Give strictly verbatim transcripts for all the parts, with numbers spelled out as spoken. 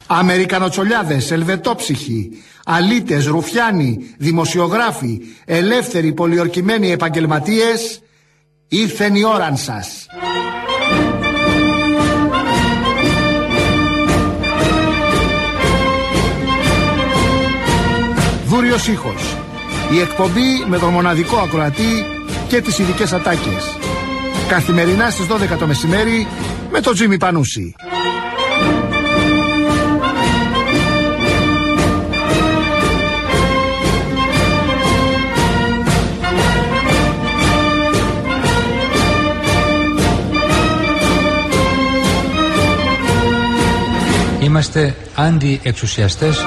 Αμερικανοτσολιάδες, ελβετόψυχοι, αλήτες, ρουφιάνοι, δημοσιογράφοι, ελεύθεροι πολιορκημένοι επαγγελματίες, ήρθεν η ώραν σας. Δούριος ήχος. Η εκπομπή με τον μοναδικό ακροατή και τις ειδικές ατάκες. Καθημερινά στις δώδεκα το μεσημέρι με τον Τζίμι Πανούση. Είμαστε αντιεξουσιαστές.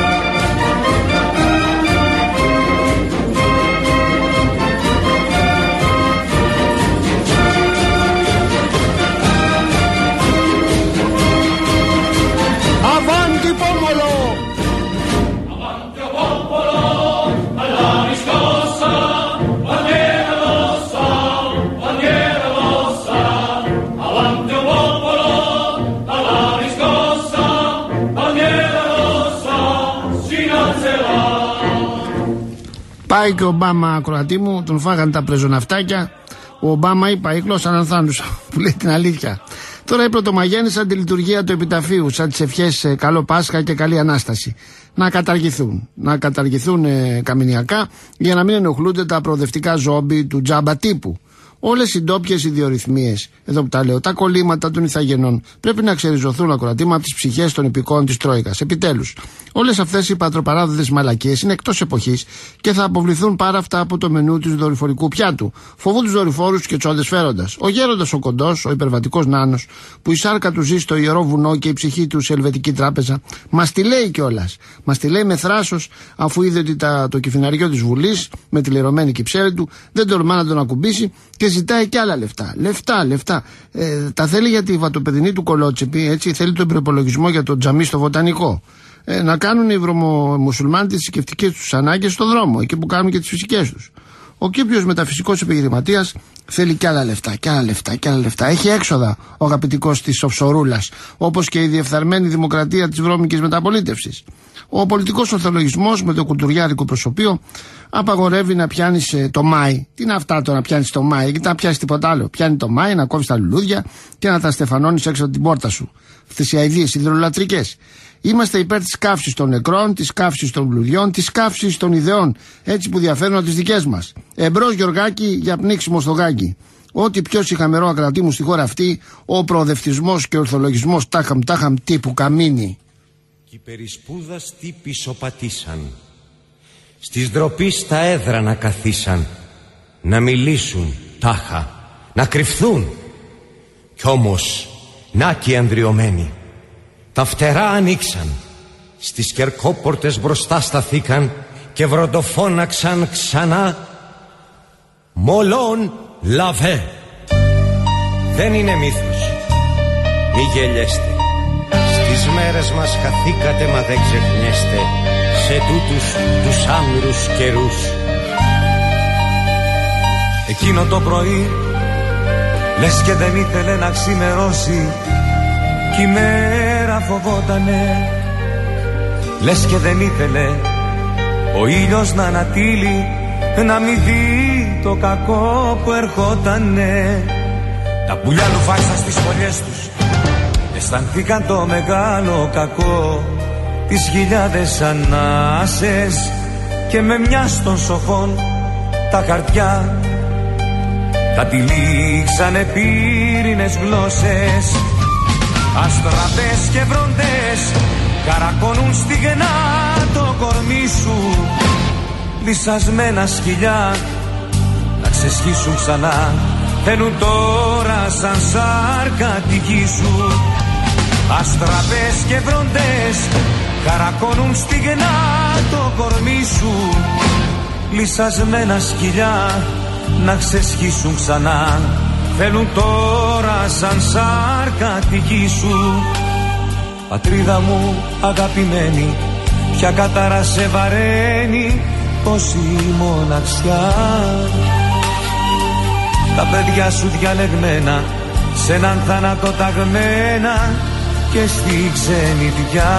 Πάει και ο Ομπάμα, ακροατή μου, τον φάγανε τα πρεζοναυτάκια. Ο Ομπάμα είπα, η γλώσσα ανανθάνουσα, που λέει την αλήθεια. Τώρα η Πρωτομαγιά είναι σαν τη λειτουργία του επιταφείου, σαν τις ευχές καλό Πάσχα και καλή Ανάσταση. Να καταργηθούν. Να καταργηθούν ε, καμινιακά για να μην ενοχλούνται τα προοδευτικά ζόμπι του τζάμπα τύπου. Όλες οι ντόπιες ιδιορυθμίες, εδώ που τα λέω, τα κολλήματα των ηθαγενών, πρέπει να ξεριζωθούν ακροατήμα από τις ψυχές των υπηκόων της Τρόικας. Επιτέλους, όλες αυτές οι πατροπαράδοτες μαλακίες είναι εκτός εποχής και θα αποβληθούν πάρα αυτά από το μενού του δορυφορικού πιάτου. Φοβούν τους δορυφόρους και τσόντες φέροντας. Ο γέροντας ο κοντός, ο υπερβατικός νάνος, που η σάρκα του ζει στο ιερό βουνό και η ψυχή του σε ελβετική τράπεζα, μας τη λέει κιόλας. Μας τη λέει με θράσος, αφού είδε ότι τα, το κυφιναριό της Βουλής, με τη λερωμένη κυψέλη του, δεν τολμά να τον ακουμπήσει και ζητάει και άλλα λεφτά. Λεφτά, λεφτά. Ε, τα θέλει για τη βατοπεδινή του κολότσεπη, έτσι, θέλει τον προπολογισμό για το τζαμί στο βοτανικό. Ε, να κάνουν οι βρωμομουσουλμάνοι τις θρησκευτικές τους ανάγκες στον δρόμο, εκεί που κάνουν και τις φυσικές τους. Ο Κύπριος μεταφυσικός επιχειρηματίας θέλει και άλλα λεφτά, και άλλα λεφτά, και άλλα λεφτά. Έχει έξοδα ο αγαπητικός της οψορούλας, όπως και η διεφθαρμένη δημοκρατία της βρώμικης μεταπολίτευσης. Ο πολιτικός ορθολογισμός με το κουλτουριάδικο προσωπείο απαγορεύει να πιάνεις ε, το Μάη. Τι είναι αυτά το να πιάνεις το Μάη, γιατί να πιάνεις τίποτα άλλο. Πιάνει το Μάη, να κόβεις τα λουλούδια και να τα στεφανώνεις έξω από την πόρτα σου. Αυτές οι αηδίες υδρολατρικές. Είμαστε υπέρ της καύσης των νεκρών, της καύσης των λουλουδιών, της καύσης των ιδεών, έτσι που διαφέρουν από τις δικές μας. Εμπρός Γιωργάκη για πνίξιμο στο γάκι. Ό,τι πιο σιχαμερό ακρατή μου στη χώρα αυτή, ο προοδευτισμός και ο ορθολογισμός τάχαμ τάχαμ τύπου καμίνι. Κι οι περισπούδαστοι πισωπατήσαν, στις ντροπή στα έδρανα καθίσαν, να μιλήσουν τάχα, να κρυφθούν. Κι όμως, να και ανδριωμένοι, τα φτερά ανοίξαν, στις κερκόπορτες μπροστά σταθήκαν και βροντοφώναξαν ξανά «Μολόν λαβέ». Δεν είναι μύθος, μη γελιέστε. Στις μέρες μας χαθήκατε μα δεν ξεχνιέστε σε τούτους τους άμυρους καιρούς. Εκείνο το πρωί λες και δεν ήθελε να ξημερώσει κι η μέρα φοβότανε. Λες και δεν ήθελε ο ήλιος να ανατείλει, να μην δει το κακό που ερχότανε. Τα πουλιά λουφάξαν στις φωλιές τους, αισθανθήκαν το μεγάλο κακό, τις χιλιάδες ανάσες και με μια των σοφών τα χαρτιά τα τυλίξανε πύρινες γλώσσες. Αστραπές και βροντές καρακώνουν στιγνά το κορμί σου, λυσασμένα σκυλιά να ξεσχίσουν ξανά, θέλουν τώρα σαν σάρκα τη γη σου. Αστραπές και βροντές καρακώνουν στιγνά το κορμί σου, λυσασμένα σκυλιά να ξεσχίσουν ξανά, θέλουν τώρα σαν σάρκα τη γη σου. Πατρίδα μου αγαπημένη, ποια κατάρα σε βαραίνει πόση μοναξιά. Τα παιδιά σου διαλεγμένα, σ' έναν θάνατο ταγμένα, και στη ξενιδιά.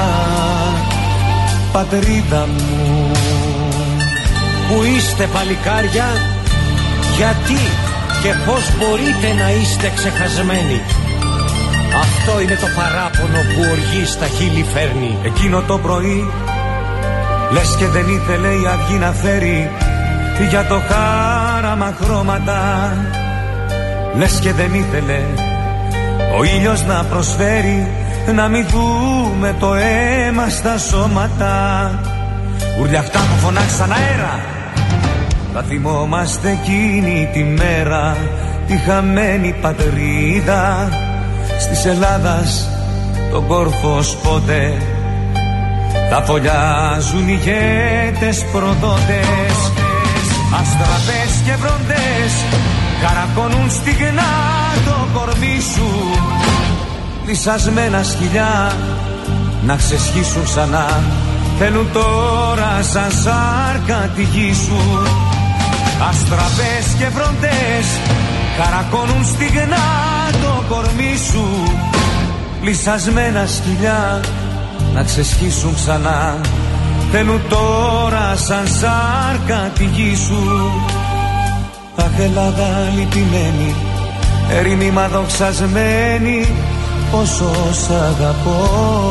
Πατρίδα μου, που είστε παλικάρια, γιατί και πώς μπορείτε να είστε ξεχασμένοι? Αυτό είναι το παράπονο που οργή στα χείλη φέρνει. Εκείνο το πρωί λες και δεν ήθελε η αυγή να φέρει για το χάραμα χρώματα. Λες και δεν ήθελε ο ήλιος να προσφέρει να μην δούμε το αίμα στα σώματα. Ουρλιαχτά που φωνάξαν αέρα, θα θυμόμαστε εκείνη τη μέρα, τη χαμένη πατρίδα της Ελλάδας τον κόρφος πότε. Θα φωλιάζουν ηγέτες προδότες, αστραπές και βροντές, καρακώνουν στιγνά το κορμί σου. Λυσασμένα σκυλιά να ξεσχίσουν ξανά, θέλουν τώρα σαν σάρκα τη γη σου. Αστραπές και βροντές, καρακώνουν στιγνά το κορμί σου. Λυσασμένα σκυλιά να ξεσχίσουν ξανά, θέλουν τώρα σαν σάρκα τη γη σου. Αχ, Ελλάδα λυπημένη, ερημίμα δοξασμένη, πόσο σ' αγαπώ.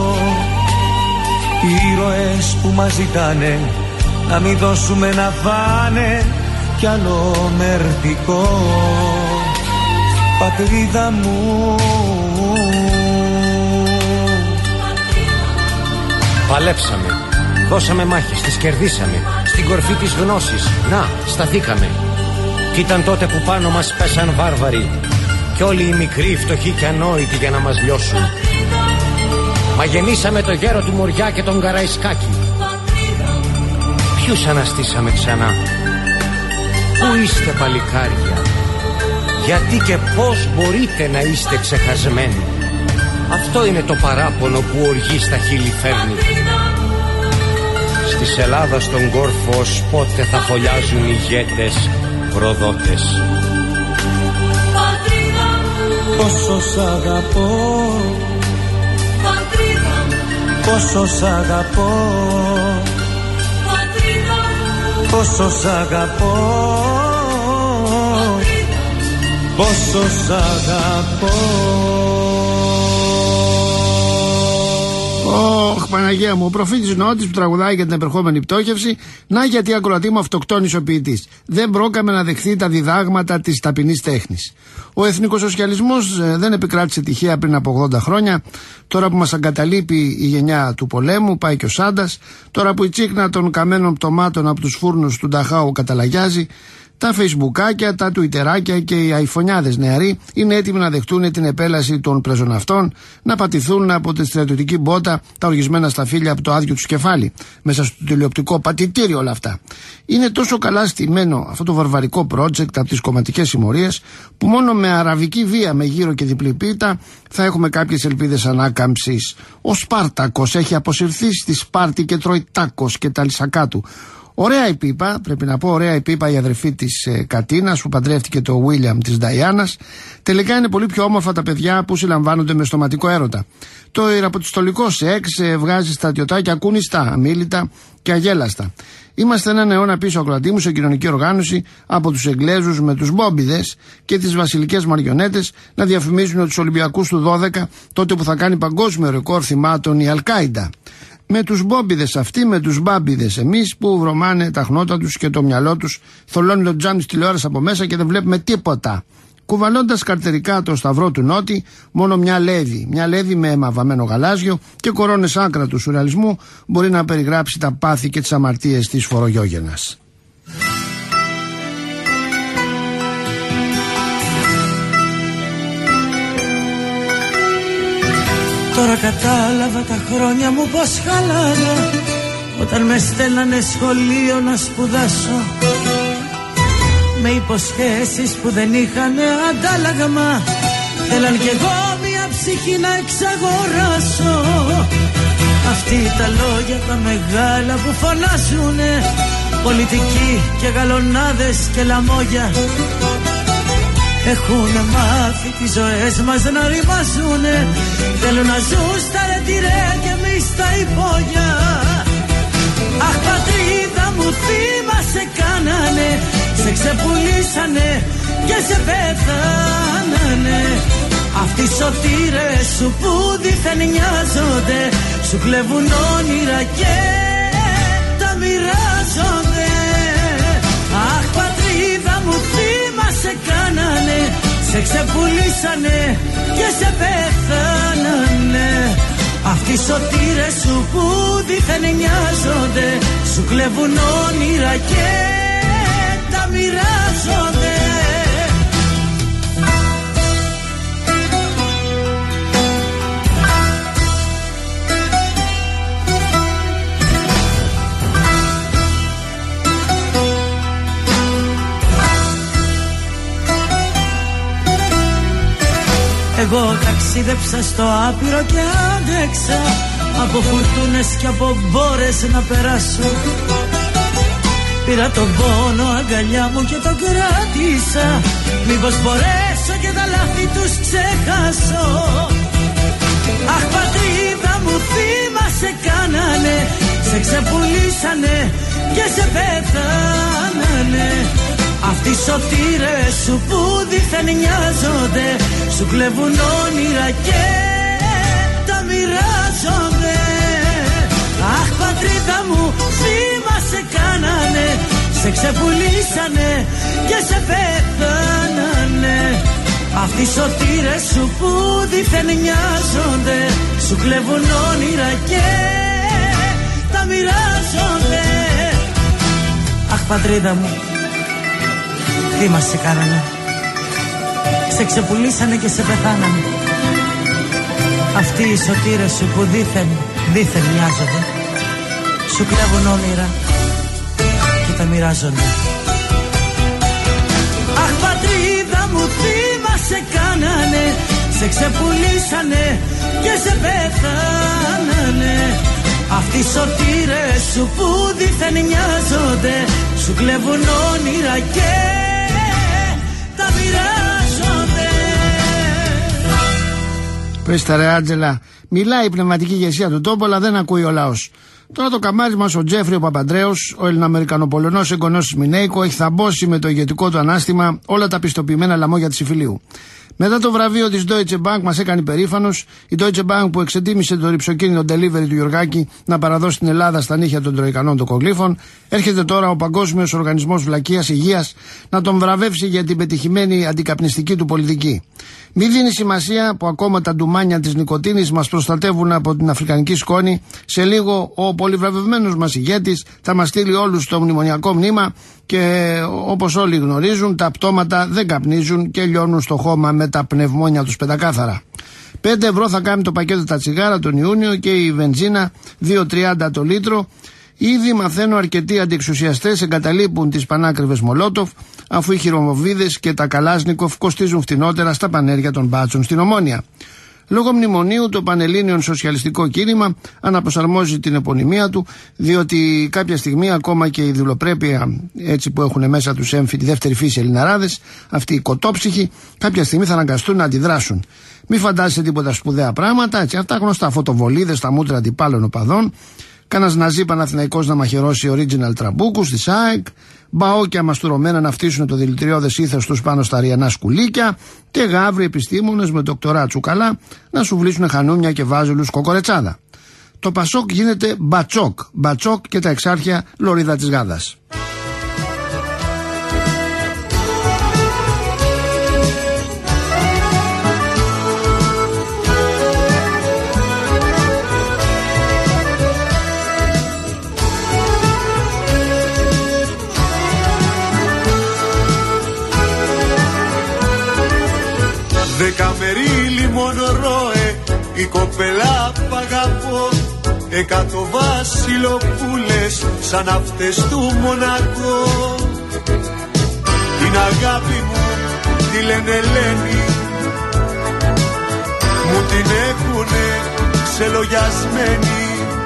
Οι ήρωες που μας ζητάνε να μην δώσουμε να φάνε κι άλλο μερτικό. Πατρίδα μου, παλέψαμε, δώσαμε μάχες, τις κερδίσαμε. Στην κορφή της γνώσης, να, σταθήκαμε. Κι ήταν τότε που πάνω μας πέσαν βάρβαροι κι όλοι οι μικροί, φτωχοί και ανόητοι για να μας λιώσουν. Μα γεννήσαμε το γέρο του Μοριά και τον Καραϊσκάκη. Ποιους αναστήσαμε ξανά? Πού είστε παλικάρια? Γιατί και πώς μπορείτε να είστε ξεχασμένοι? Αυτό είναι το παράπονο που οργή στα χείλη φέρνει. Στις Ελλάδας τον κόρφο πότε θα φωλιάζουν ηγέτες προδότες. Πόσο σ' αγαπώ, πόσο σ' αγαπώ, πόσο σ' αγαπώ, πόσο σ' αγαπώ. Ωχ, Παναγία μου, ο προφήτης Νότης που τραγουδάει για την επερχόμενη πτώχευση. Να γιατί ακροατή μου αυτοκτόνησε ο ποιητής. Δεν πρόκαμε να δεχθεί τα διδάγματα της ταπεινής τέχνης. Ο εθνικοσοσιαλισμός ε, δεν επικράτησε τυχαία πριν από ογδόντα χρόνια. Τώρα που μας αγκαταλείπει η γενιά του πολέμου, πάει και ο Σάντας. Τώρα που η τσίχνα των καμένων πτωμάτων από τους φούρνους του Νταχάου καταλαγιάζει. Τα φεϊσμπουκάκια, τα τουιτεράκια και οι αϊφωνιάδες νεαροί είναι έτοιμοι να δεχτούν την επέλαση των πρεζοναυτών, να πατηθούν από τη στρατιωτική μπότα τα οργισμένα σταφύλια από το άδειο τους κεφάλι, μέσα στο τηλεοπτικό πατητήριο όλα αυτά. Είναι τόσο καλά στημένο αυτό το βαρβαρικό project από τις κομματικές συμμορίες, που μόνο με αραβική βία, με γύρο και διπλή πίτα, θα έχουμε κάποιες ελπίδες ανάκαμψης. Ο Σπάρτακος έχει αποσυρθεί στη Σπάρτη και τρώει τάκος και τα λυσακά του. Ωραία η πίπα, πρέπει να πω, ωραία η πίπα η αδερφή της ε, Κατίνας που παντρεύτηκε το Βίλιαμ της Νταϊάνας. Τελικά είναι πολύ πιο όμορφα τα παιδιά που συλλαμβάνονται με στοματικό έρωτα. Το ιεραποστολικό σεξ ε, βγάζει στρατιωτάκια κουνιστά, αμίλητα και αγέλαστα. Είμαστε έναν αιώνα πίσω ακροατή μου σε κοινωνική οργάνωση από τους Εγγλέζους με τους μπόμπιδες και τις βασιλικές μαριονέτες να διαφημίζουν τους Ολυμπιακούς του δώδεκα, τότε που θα κάνει παγκόσμιο ρεκόρ θυμάτων η Αλκάιντα. Με τους μπόμπιδες αυτοί, με τους μπάμπιδες εμείς που βρωμάνε τα χνότα τους και το μυαλό τους, θολώνει το τζάμι της τηλεόρασης από μέσα και δεν βλέπουμε τίποτα. Κουβαλώντας καρτερικά το σταυρό του Νότη, μόνο μια λέβη, μια λέβη με αίμα γαλάζιο και κορώνες άκρα του σουρεαλισμού μπορεί να περιγράψει τα πάθη και τις αμαρτίες της φορογιόγενας. Τώρα κατάλαβα τα χρόνια μου πως χαλάρα, όταν με στέλνανε σχολείο να σπουδάσω, με υποσχέσεις που δεν είχαν αντάλλαγμα. Θέλαν κι εγώ μια ψυχή να εξαγοράσω. Αυτοί τα λόγια τα μεγάλα που φωνάζουνε, πολιτικοί και γαλονάδες και λαμόγια. Έχουνε μάθει τις ζωές μας να ρημαζούνε. Θέλουν να ζουν στα ρετυρέ και εμείς στα υπόγεια. Αχ πατρίδα μου θύμα σε κάνανε, σε ξεπουλήσανε και σε πέθανανε. Αυτοί οι σωτήρες σου που δίθεν νοιάζονται, σου κλέβουν όνειρα και τα μοιράζονται. Αχ πατρίδα μου θύμα σε κάνανε, σε ξεπουλήσανε και σε πέθανανε. Αυτοί οι σωτήρες σου που δίθεν νοιάζονται, σου κλέβουν όνειρα και τα μοιράζονται. Εγώ ταξίδεψα στο άπειρο και άντεξα, από φουρτούνες και από μπόρες να περάσω. Πήρα τον πόνο αγκαλιά μου και τον κράτησα, μήπως μπορέσω και τα λάθη τους ξεχάσω. Αχ πατρίδα μου θύμα σε κάνανε, σε ξεπουλήσανε και σε πέθανανε. Αυτοί οι σωτήρες σου που δίθεν νοιάζονται, σου κλέβουν όνειρα και τα μοιράζονται. Αχ πατρίδα μου θύμα σε κάνανε, σε ξεπουλήσανε και σε πέθανανε. Αυτοί οι σωτήρες σου που δίθεν νοιάζονται, σου κλέβουν όνειρα και τα μοιράζονται. Αχ πατρίδα μου τι μας σε κάνανε, σε ξεπουλήσανε και σε πεθάνανε. Αυτοί οι σωτήρες σου που δίθεν, δίθεν μοιάζονται, σου κλέβουν όνειρα και τα μοιράζονται. Αχ πατρίδα μου θύμα σε κάνανε, σε ξεπουλήσανε και σε πεθάνανε. Αυτοί οι σωτήρες σου που δίθεν νοιάζονται, σου κλέβουν όνειρα και τα μοιράζονται. Πες τα ρε Άντζελα, μιλάει η πνευματική ηγεσία του τόπου, αλλά δεν ακούει ο λαός. Τώρα το καμάρι μας ο Τζέφρι ο Παπαντρέος, ο Ελληνοαμερικανοπολωνός εγγονός της Μινέικο, έχει θαμπώσει με το ηγετικό του ανάστημα όλα τα πιστοποιημένα λαμόγια της Ιφιλίου. Μετά το βραβείο της Deutsche Bank μας έκανε περήφανος. Η Deutsche Bank που εξετίμησε το ρυψοκίνητο delivery του Γιωργάκη να παραδώσει στην Ελλάδα στα νύχια των τροικανών των κογλήφων, έρχεται τώρα ο Παγκόσμιος Οργανισμός Βλακείας Υγείας να τον βραβεύσει για την πετυχημένη αντικαπνιστική του πολιτική. Μη δίνει σημασία που ακόμα τα ντουμάνια της νοικοτήνης μας προστατεύουν από την αφρικανική σκόνη. Σε λίγο ο πολυβραβευμένος μας ηγέτης θα μας στείλει όλους στο μνημονιακό μνήμα και όπως όλοι γνωρίζουν τα πτώματα δεν καπνίζουν και λιώνουν στο χώμα με τα πνευμόνια τους πεντακάθαρα. πέντε ευρώ θα κάνει το πακέτο τα τσιγάρα τον Ιούνιο και η βενζίνα δύο τριάντα το λίτρο. Ήδη μαθαίνω αρκετοί αντιεξουσιαστές εγκαταλείπουν τις πανάκριβες Μολότοφ, αφού οι χειρομοβίδες και τα Καλάσνικοφ κοστίζουν φτηνότερα στα πανέρια των μπάτσων στην Ομόνια. Λόγω μνημονίου το Πανελλήνιον Σοσιαλιστικό Κίνημα αναπροσαρμόζει την επωνυμία του, διότι κάποια στιγμή ακόμα και η δουλοπρέπεια, έτσι που έχουν μέσα τους έμφυ τη δεύτερη φύση Ελληναράδες, αυτοί οι κοτόψυχοι, κάποια στιγμή θα αναγκαστούν να αντιδράσουν. Μη φαντάζεσαι τίποτα σπουδαία πράγματα, έτσι, αυτά γνωστά φωτοβολίδες στα μούτρα αντιπάλων οπαδών, κάνας ναζί Παναθηναϊκός να μαχαιρώσει original τραμπούκους της ΑΕΚ, μπαόκια μαστουρωμένα να φτύσουν το δηλητηριώδες ήθος τους πάνω στα αριανά σκουλίκια και γάβροι επιστήμονες με ντοκτορά τσουκαλά να σου βλύσουν χανουμια και βάζελους κοκορετσάδα. Το Πασόκ γίνεται μπατσόκ, μπατσόκ και τα εξάρχεια λωρίδα της γάδας. Δεκαμερίλι μόνο ρώε, η κοπελά π' αγαπώ. Εκατό βασιλοπούλες σαν αυτές του Μονακό. Την αγάπη μου τη λένε Ελένη, μου την έχουνε ξελογιασμένη.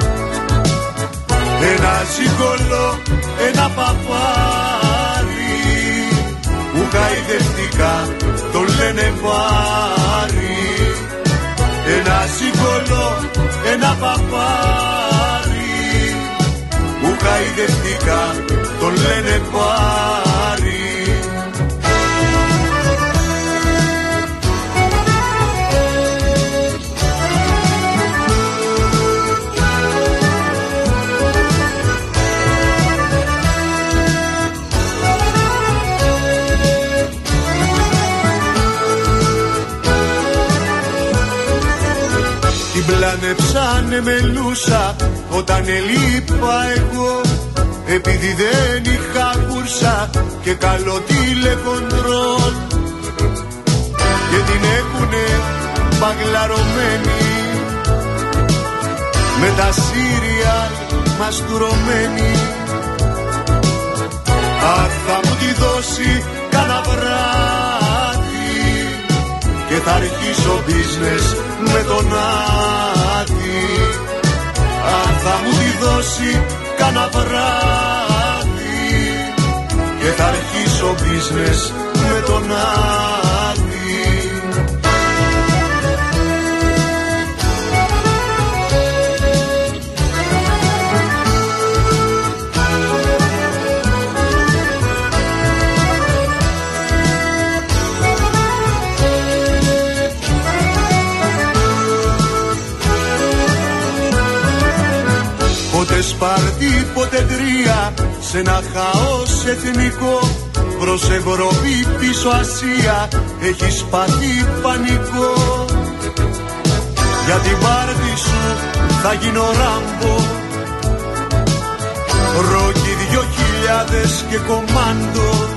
Ένα ζυγολό, ένα παπάρι, που χαϊδευτικά λένε πάρει. Ένα σιγκολό, ένα παπάρι που χαϊδευτικά τον λένε πάρει. Πλάνεψανε μελούσα όταν ελείπα εγώ, επειδή δεν είχα κούρσα και καλό τηλεκοντρόλ, και την έχουνε παγλαρωμένη με τα σύριαλ μαστουρωμένη. Αχ, θα μου τη δώσει κάνα βράδυ και θα αρχίσω business με τον Άδη. Αν θα μου τη δώσει κάνα βράδυ και θα αρχίσω business με τον Άδη. Πότε Σπάρτη, πότε Τρία, σε ένα χαός εθνικό, προς Ευρώπη πίσω Ασία, έχεις πάθει πανικό. Για την πάρτι σου θα γίνω Ράμπο, Ρόκι δυο χιλιάδες και κομάντο,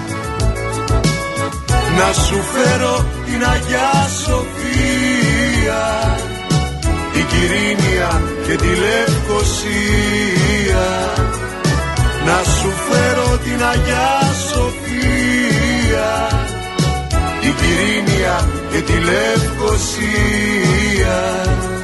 να σου φέρω την Αγιά Σοφία, την Κυρίνια και τη Λευκοσία. Να σου φέρω την Αγιά Σοφία, την Κυρίνια και τη Λευκοσία.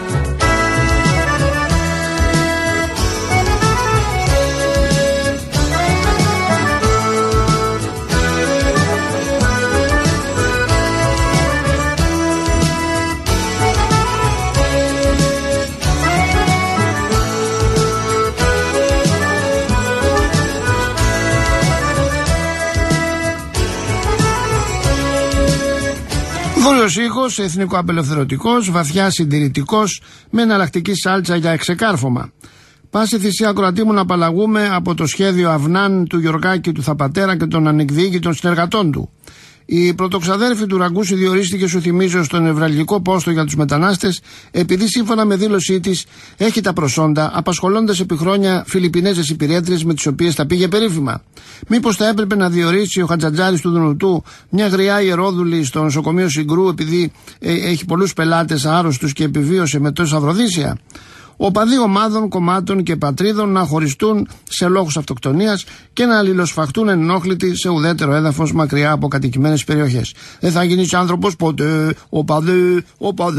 Βόρειος ήχος, εθνικοαπελευθερωτικός, βαθιά συντηρητικός, με εναλλακτική σάλτσα για εξεκάρφωμα. Πάση θυσία ακροατή μου να απαλλαγούμε από το σχέδιο Αυνάν του Γιωργάκη του Θαπατέρα και των ανεκδιοίκητων συνεργατών του. Η πρωτοξαδέρφη του Ραγκούση διορίστηκε, σου θυμίζω, στον νευραλγικό πόστο για τους μετανάστες, επειδή σύμφωνα με δήλωσή της έχει τα προσόντα, απασχολώντας επί χρόνια Φιλιππινέζες υπηρέτριες με τις οποίες τα πήγε περίφημα. Μήπως θα έπρεπε να διορίσει ο Χατζατζάρης του Δουνουτού μια γριά ιερόδουλη στο νοσοκομείο Συγκρού, επειδή ε, έχει πολλούς πελάτες άρρωστους και επιβίωσε με τόσα βροδύσια. Οπαδοί ομάδων, κομμάτων και πατρίδων να χωριστούν σε λόγους αυτοκτονίας και να αλληλοσφαχτούν ενόχλητοι σε ουδέτερο έδαφος μακριά από κατοικημένες περιοχές. Δεν θα γίνεις άνθρωπος ποτέ, οπαδέ, οπαδέ.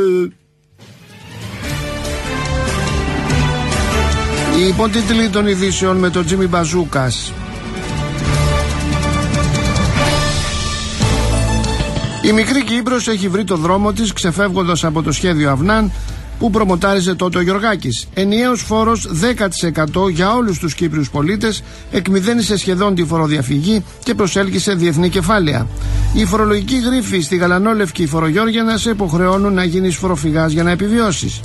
Οι υποτίτλοι των ειδήσεων με τον Τζίμι Μπαζούκας. Η μικρή Κύπρος έχει βρει το δρόμο της ξεφεύγοντας από το σχέδιο Αυνάν που προμοτάριζε τότε ο Γιωργάκης. Ενιαίος φόρος δέκα τοις εκατό για όλους τους Κύπριους πολίτες εκμηδένισε σχεδόν τη φοροδιαφυγή και προσέλκυσε διεθνή κεφάλαια. Οι φορολογικοί γρίφοι στη γαλανόλευκη φορογιώργιανα σε υποχρεώνουν να γίνεις φοροφυγάς για να επιβιώσεις.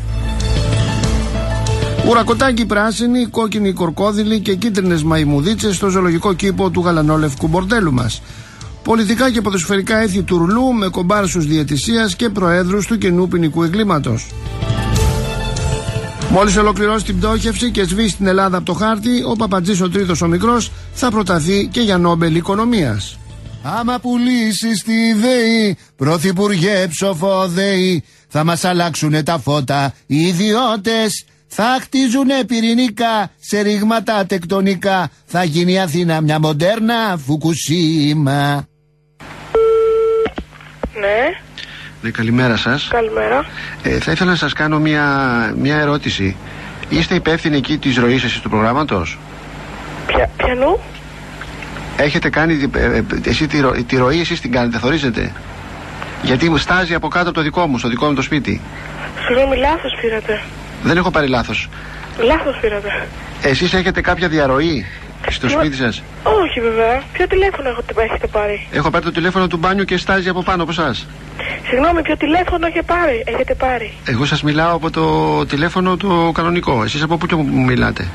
Ουρακοτάκι πράσινη, κόκκινη κορκόδιλη και κίτρινες μαϊμουδίτσες στο ζωολογικό κήπο του γαλανόλευκου μπορτέλου μας. Πολιτικά και ποδοσφαιρικά έθι τουρλού με κομπάρσους διαιτησίας και προέδρους του κοινού ποινικού εγκλήματος. Μόλις ολοκληρώσει την πτώχευση και σβήσει την Ελλάδα από το χάρτη, ο Παπατζής ο τρίτος ο μικρός θα προταθεί και για Νόμπελ Οικονομίας. Άμα πουλήσεις τη ΔΕΗ, πρωθυπουργέ ψοφοδέη, θα μας αλλάξουνε τα φώτα οι ιδιώτες. Θα χτίζουνε πυρηνικά σε ρήγματα τεκτονικά. Θα γίνει η Αθήνα μια μοντέρνα Φουκουσίμα. Ναι. Ναι, καλημέρα σας. Καλημέρα. Ε, θα ήθελα να σας κάνω μια, μια ερώτηση. Είστε υπεύθυνοι εκεί της ροής εσείς του προγράμματος? Ποια, ποιανού? Έχετε κάνει, ε, ε, εσύ τη, ρο, τη ροή εσείς την κάνετε, θωρίζετε? Γιατί μου στάζει από κάτω από το δικό μου, στο δικό μου το σπίτι. Συγγνώμη, λάθος πήρατε. Δεν έχω πάρει λάθος. Λάθος πήρατε. Εσείς έχετε κάποια διαρροή στο Τι... σπίτι σας? Όχι βέβαια. Ποιο τηλέφωνο έχετε πάρει? Έχω πάρει το τηλέφωνο του μπάνιου και στάζει από πάνω από εσάς. Συγγνώμη, ποιο τηλέφωνο έχετε πάρει? Έχετε πάρει. Εγώ σας μιλάω από το τηλέφωνο το κανονικό. Εσείς από πού και μου μιλάτε?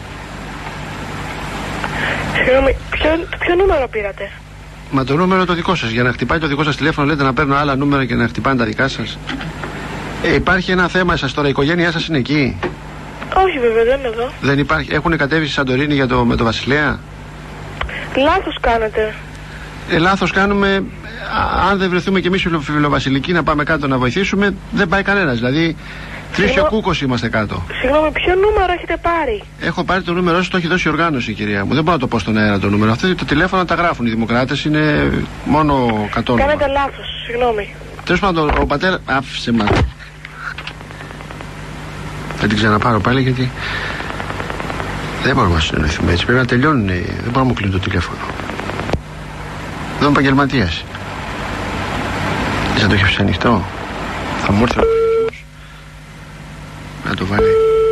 Συγγνώμη, ποιο, ποιο νούμερο πήρατε? Μα το νούμερο το δικό σας. Για να χτυπάει το δικό σας τηλέφωνο λέτε να παίρνω άλλα νούμερα και να χτυπάνε τα δικά σας. Ε, υπάρχει ένα θέμα σας τώρα, η οικογένειά σας είναι εκεί? Όχι βέβαια, δεν είναι εδώ. Δεν υπάρχει. Έχουν κατέβει στη Σαντορίνη για το, με το Βασιλέα? Λάθος κάνετε. Ε, λάθος κάνουμε. Α, αν δεν βρεθούμε κι εμείς φιλοβασιλικοί να πάμε κάτω να βοηθήσουμε, δεν πάει κανένας. Δηλαδή, τρεις και ο κούκος είμαστε κάτω. Συγγνώμη, ποιο νούμερο έχετε πάρει? Έχω πάρει το νούμερο σας, το έχει δώσει η οργάνωση, κυρία μου. Δεν μπορώ να το πω στον αέρα το νούμερο. Αυτό το τηλέφωνο τα γράφουν. Οι δημοκράτες είναι μόνο κατόνομα. Κάνετε λάθος, συγγνώμη. Τέλος πάντων, ο πατέρα. Άφησε μα. Θα την ξαναπάρω πάλι γιατί. Δεν μπορούμε να συνεννοηθούμε έτσι. Πρέπει να τελειώνουν. Δεν μπορώ να μου κλείνει το τηλέφωνο. Δεν είμαι επαγγελματίας. Δεν το έχεις ανοιχτό. Θα μου έρθει ο λογαριασμός. Να το βάλει.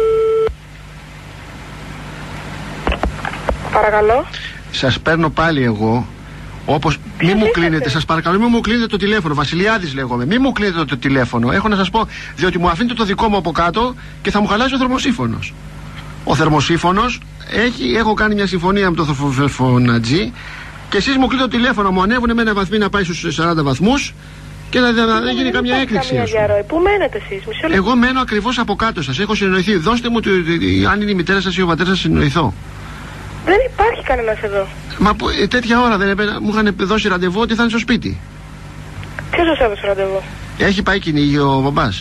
Παρακαλώ. Σας παίρνω πάλι εγώ. Όπως μη μου κλείνετε, σας παρακαλώ, μη μου κλείνετε το τηλέφωνο. Βασιλιάδης λέγομαι. Μη μου κλείνετε το τηλέφωνο. Έχω να σας πω, διότι μου αφήνετε το δικό μου από κάτω και θα μου χαλάσει ο θερμοσύφωνος. Ο θερμοσύφωνος έχει, έχω κάνει μια συμφωνία με το θερμοφωνατζή και εσείς μου κλείνετε το τηλέφωνο. Μου ανέβουν με ένα βαθμί να πάει στους σαράντα βαθμούς και να δεν γίνει καμιά έκρηξη. Πού μένετε εσείς? Εγώ μένω ακριβώς από κάτω σας. Έχω συνεννοηθεί. Δώστε μου, αν είναι η μητέρα σας ή ο πατέρας σας, συνεννοηθώ. Δεν υπάρχει κανένας εδώ. Μα που, ε, τέτοια ώρα δεν έπαινα, μου είχαν δώσει ραντεβού ότι θα είναι στο σπίτι. Ποιος σας έδωσε ραντεβού? Έχει πάει κυνήγι ο μπαμπάς?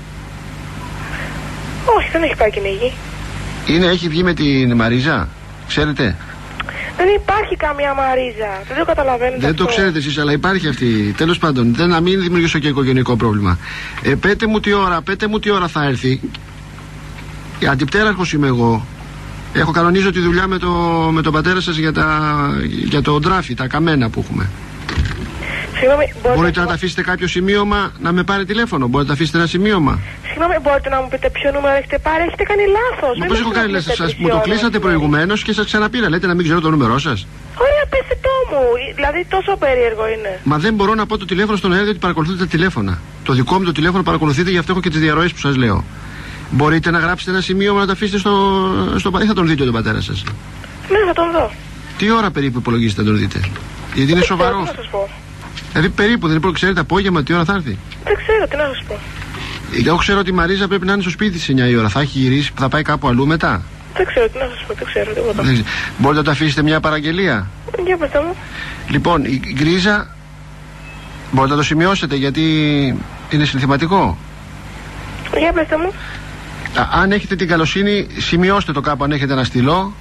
Όχι, δεν έχει πάει κυνήγι. Είναι, έχει βγει με την Μαρίζα, ξέρετε? Δεν υπάρχει καμία Μαρίζα. Δεν το καταλαβαίνετε. Δεν αυτό. το ξέρετε εσείς, αλλά υπάρχει αυτή. Τέλος πάντων, δεν να μην δημιουργήσω και οικογενειακό πρόβλημα. Ε, πέτε μου τι ώρα, πέτε μου τι ώρα θα έρθει. Αντιπτέραρχος είμαι εγώ. Έχω κανονίζω τη δουλειά με, το, με τον πατέρα σας για, τα, για το ντράφι, τα καμένα που έχουμε. Συγγνώμη, μπορείτε, μπορείτε να τα αφήσετε κάποιο σημείωμα να με πάρει τηλέφωνο? Μπορείτε να αφήσετε ένα σημείωμα? Συγγνώμη, μπορείτε να μου πείτε ποιο νούμερο έχετε πάρει? Έχετε κάνει λάθος. Μα πώς έχω κάνει λάθος? Σας μου το κλείσατε προηγουμένως και σας ξαναπήρα. Λέτε να μην ξέρω το νούμερό σας. Ωραία, πέστε το μου. Δηλαδή τόσο περίεργο είναι. Μα δεν μπορώ να πω το τηλέφωνο στον αέρα διότι παρακολουθείτε τα τηλέφωνα. Το δικό μου το τηλέφωνο παρακολουθείτε, γι' αυτό έχω και τις διαρροές που σας λέω. Μπορείτε να γράψετε ένα σημείωμα να τα αφήσετε στο, στο πατέρα? Θα τον δείτε τον πατέρα σας? Ναι, θα τον δω. Τι ώρα περίπου υπολογίζετε να τον δείτε? Γιατί είναι σοβαρό. Τι να σας πω. Δηλαδή περίπου, δεν είναι, ξέρετε απόγευμα τι ώρα θα έρθει? Δεν ξέρω, τι να σας πω. Εγώ ξέρω ότι η Μαρίζα πρέπει να είναι στο σπίτι στις εννιά η ώρα. Θα έχει γυρίσει, θα πάει κάπου αλλού μετά? Δεν ξέρω, τι να σας πω, δεν ξέρω τίποτα. Δεν, μπορείτε να το αφήσετε μια παραγγελία? Για πέστε μου. Λοιπόν, η γκρίζα μπορείτε να το σημειώσετε γιατί είναι συνθηματικό. Για πέστε μου. Α, αν έχετε την καλοσύνη, σημειώστε το κάπου αν έχετε ένα στυλό.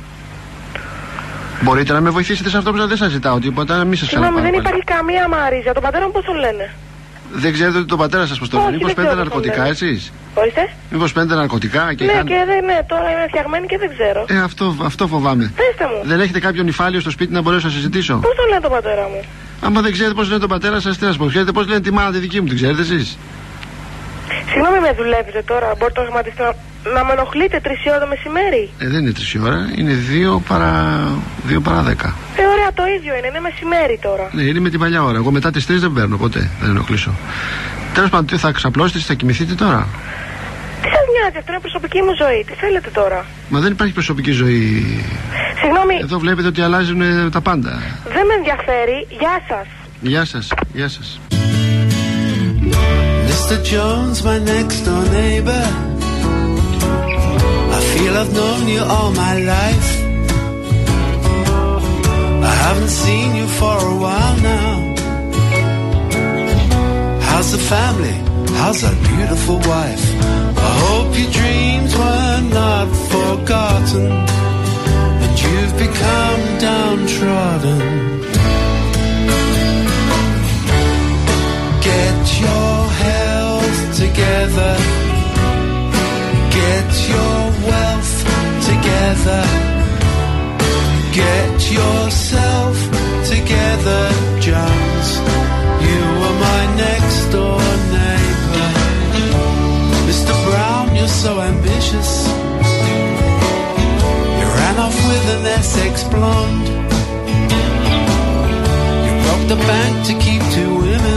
Μπορείτε να με βοηθήσετε σε αυτό που δεν σας ζητάω τίποτα, να μην σας Συγγνώμη, ξαναπάρω. δεν υπάρχει καμία Μαρίζα. Τον πατέρα μου πώς τον λένε? Δεν ξέρετε ότι τον πατέρα σας πώς τον λένε? Μήπως παίρνετε ναρκωτικά εσείς? Ορίστε. Μήπως παίρνετε ναρκωτικά και Ναι, είχαν... και δεν, ναι, τώρα είμαι φτιαγμένη και δεν ξέρω. Ε, αυτό, αυτό φοβάμαι. Πέστε μου. Δεν έχετε κάποιον υφάλιο στο σπίτι να μπορέσω να συζητήσω? Πώς τον λένε τον πατέρα μου? Άμα δεν ξέρετε πώς λένε τον πατέρα σας, τι να σας πω? Ξέρετε πώς λένε τη μάνα τη δική μου, την ξέρετε εσείς? Συγγνώμη, με δουλεύετε τώρα? Μπορείτε να σχηματίσετε να, να με ενοχλείτε τρεις ώρα το μεσημέρι? Ε, δεν είναι τρεις ώρα, είναι δύο παρά, δύο παρά δέκα. Ε, ωραία, το ίδιο είναι, είναι μεσημέρι τώρα. Ναι, είναι με την παλιά ώρα. Εγώ μετά τις τρεις δεν παίρνω ποτέ, δεν ενοχλήσω. Τέλος πάντων, τι θα ξαπλώσετε, θα κοιμηθείτε τώρα? Τι σας νοιάζει, αυτό είναι προσωπική μου ζωή. Τι θέλετε τώρα? Μα δεν υπάρχει προσωπική ζωή. Συγγνώμη. Εδώ βλέπετε ότι αλλάζουν ε, τα πάντα. Δεν με ενδιαφέρει. Γεια σας. Γεια σας, γεια σας. Mister Jones, my next door neighbor, I feel I've known you all my life. I haven't seen you for a while now. How's the family? How's that beautiful wife? I hope your dreams were not forgotten and you've become downtrodden. Get your health together. Get your wealth together. Get yourself together, Jones. You were my next righteous. You ran off with an Essex blonde. You robbed the bank to keep two women.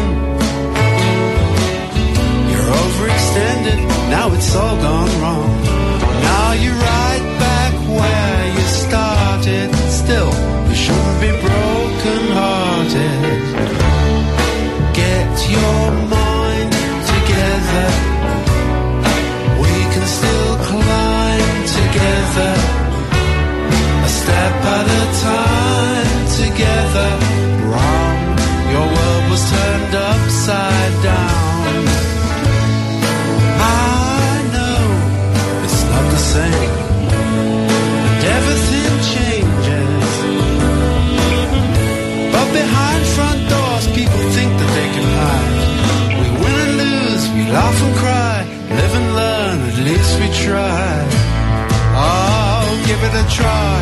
You're overextended, now it's all gone wrong. Now you're right back where you started. Still, you shouldn't be broken hearted. Get your mind together. We can still climb together. A step at a time together. Wrong, your world was turned upside down. I know it's not the same. And everything changes. But behind front doors, people think that they can hide. We win and lose, we laugh and cry, live and learn, at least we try. Oh, give it a try.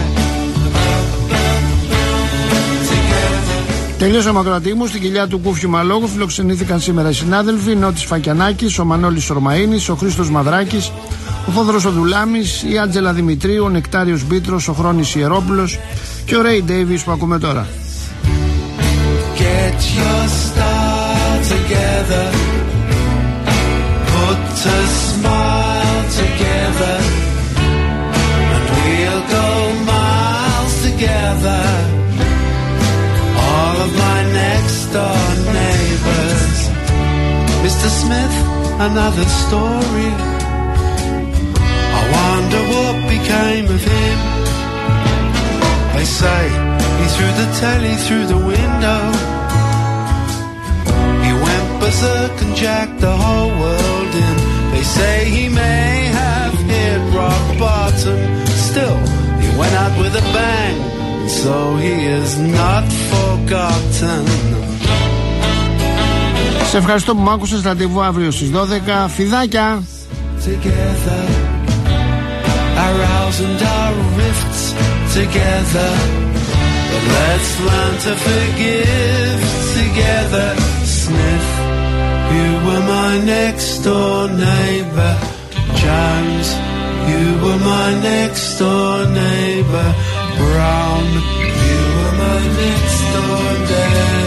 Τελείωσαμε ακροατή μου. Στην κοιλιά του Κούφιου Μαλόγου φιλοξενήθηκαν σήμερα οι συνάδελφοι Νότης Φακιανάκης, ο Μανώλης Ορμαΐνης, ο Χρήστος Μαδράκης, ο Φόδωρος Οδουλάμης, η Άντζελα Δημητρίου, ο Νεκτάριος Μπίτρος, ο Χρόνης Ιερόπουλος και ο Ρέι Ντέιβις που ακούμε τώρα. Get your style together. Put a smile together. And we'll go miles together. All of my next door neighbors. Mister Smith, another story. I wonder what became of him. They say he threw the telly through the window. He went berserk and jacked the whole world in. They say he may have hit rock bottom. Still, he went out with a bang. So he is not forgotten. Σε ευχαριστώ που μ' άκουσες. Ραντεβού αύριο στις δώδεκα. Φιδάκια! Together, our rows and our rifts together. But let's learn to forgive together. Sniff, you were my next door neighbor. Jones, you were my next door neighbor. Brown, you were my next door neighbor.